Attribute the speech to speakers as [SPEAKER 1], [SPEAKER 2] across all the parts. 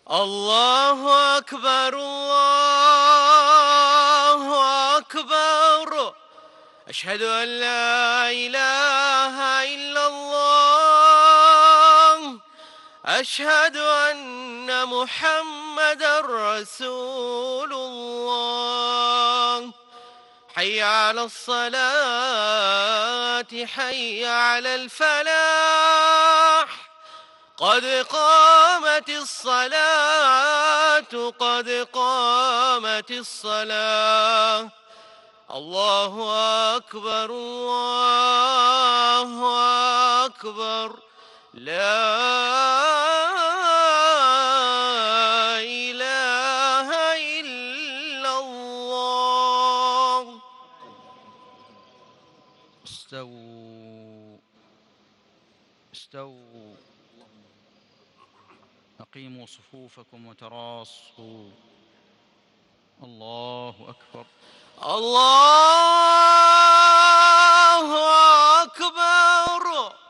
[SPEAKER 1] الله أكبر الله أكبر. أشهد أن لا إله إلا الله. أشهد أن محمدًا رسول الله. حي على الصلاة حي على الفلاح. قد قامت الصلاة قد قامت الصلاة. الله أكبر الله أكبر. لا إله إلا الله.
[SPEAKER 2] استووا استووا. أقيموا صفوفكم وتراصوا. الله أكبر.
[SPEAKER 1] الله أكبر.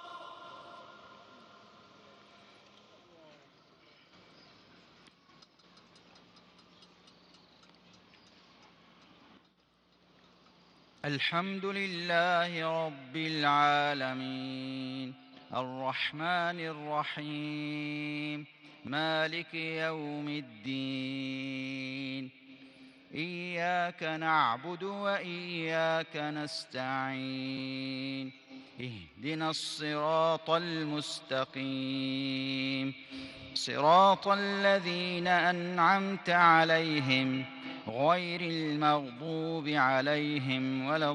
[SPEAKER 2] الحمد لله رب العالمين الرحمن الرحيم مالك يوم الدين. إياك نعبد وإياك نستعين. اهدنا الصراط المستقيم صراط الذين أنعمت عليهم غير المغضوب عليهم ولا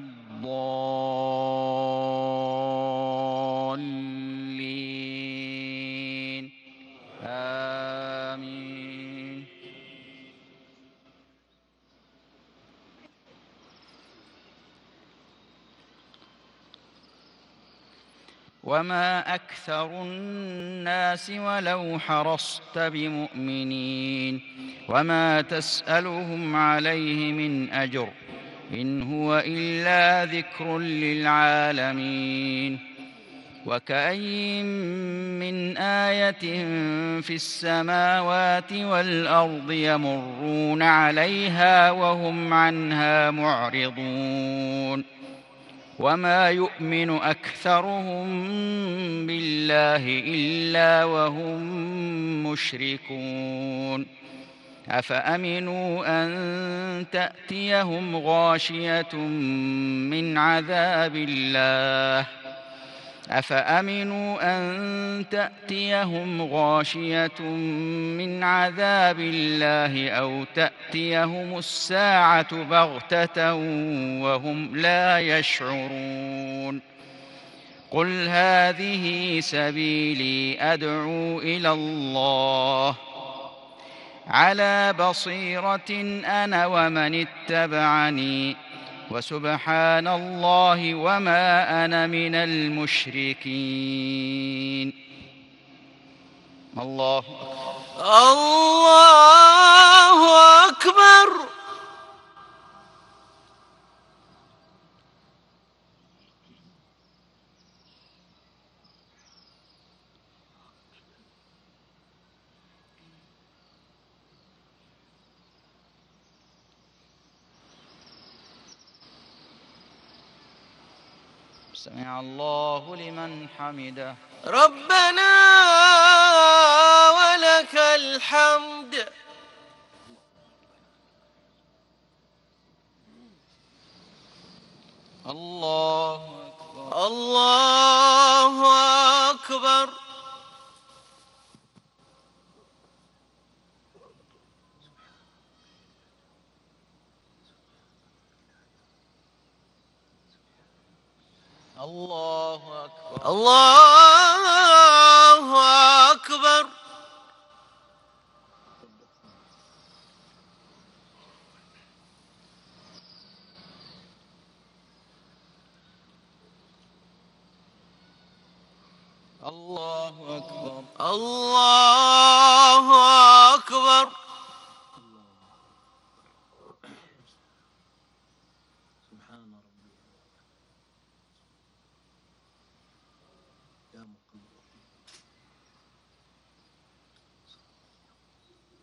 [SPEAKER 2] الضالين. آمين. وما أكثر الناس ولو حرصت بمؤمنين وما تسألهم عليه من أجر إن هو إلا ذكر للعالمين. وكأين من آية في السماوات والأرض يمرون عليها وهم عنها معرضون. وما يؤمن أكثرهم بالله إلا وهم مشركون. أفأمنوا أن تأتيهم غاشية من عذاب الله أو تأتيهم الساعة بغتة وهم لا يشعرون. قل هذه سبيلي أدعو إلى الله على بصيرة أنا ومن اتبعني وسبحان الله وما أنا من المشركين. الله أكبر.
[SPEAKER 1] الله أكبر.
[SPEAKER 2] سمع الله لمن حمده.
[SPEAKER 1] ربنا ولك الحمد.
[SPEAKER 2] الله أكبر.
[SPEAKER 1] الله أكبر.
[SPEAKER 2] الله أكبر.
[SPEAKER 1] الله أكبر.
[SPEAKER 2] الله أكبر.
[SPEAKER 1] الله أكبر.
[SPEAKER 3] سبحان ربي يا مقلوب.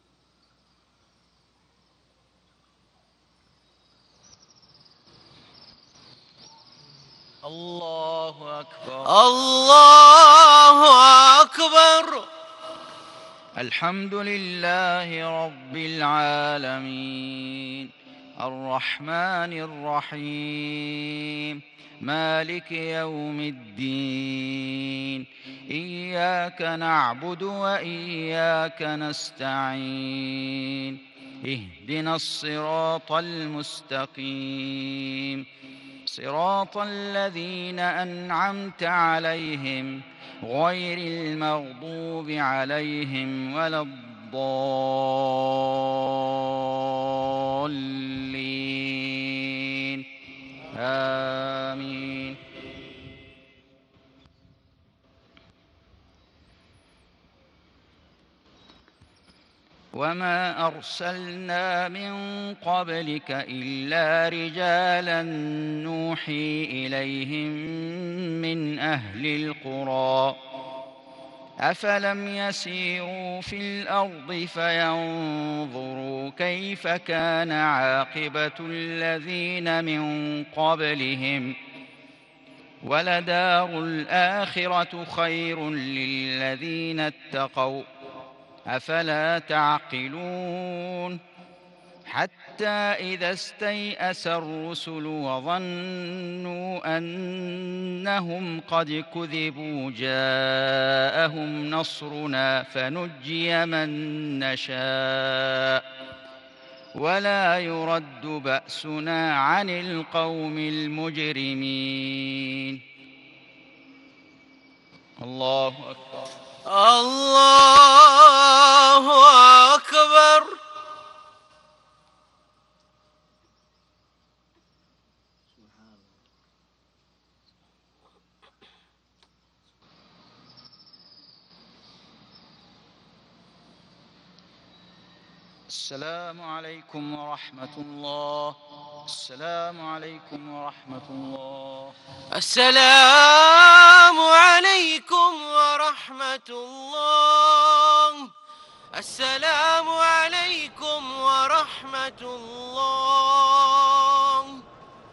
[SPEAKER 2] الله أكبر.
[SPEAKER 1] الله أكبر.
[SPEAKER 2] الحمد لله رب العالمين الرحمن الرحيم مالك يوم الدين إياك نعبد وإياك نستعين اهدنا الصراط المستقيم صراط الذين أنعمت عليهم غير المغضوب عليهم ولا الضالين آمين. وما أرسلنا من قبلك إلا رجالا نوحي إليهم من أهل القرى أفلم يسيروا في الأرض فينظروا كيف كان عاقبة الذين من قبلهم ولدار الآخرة خير للذين اتقوا أفلا تعقلون حتى إذا استيأس الرسل وظنوا أنهم قد كذبوا جاءهم نصرنا فنجي من نشاء ولا يرد بأسنا عن القوم المجرمين. الله أكبر.
[SPEAKER 1] الله أكبر.
[SPEAKER 2] السلام عليكم ورحمة الله. السلام عليكم ورحمة الله.
[SPEAKER 1] السلام عليكم ورحمة الله. السلام عليكم ورحمة الله.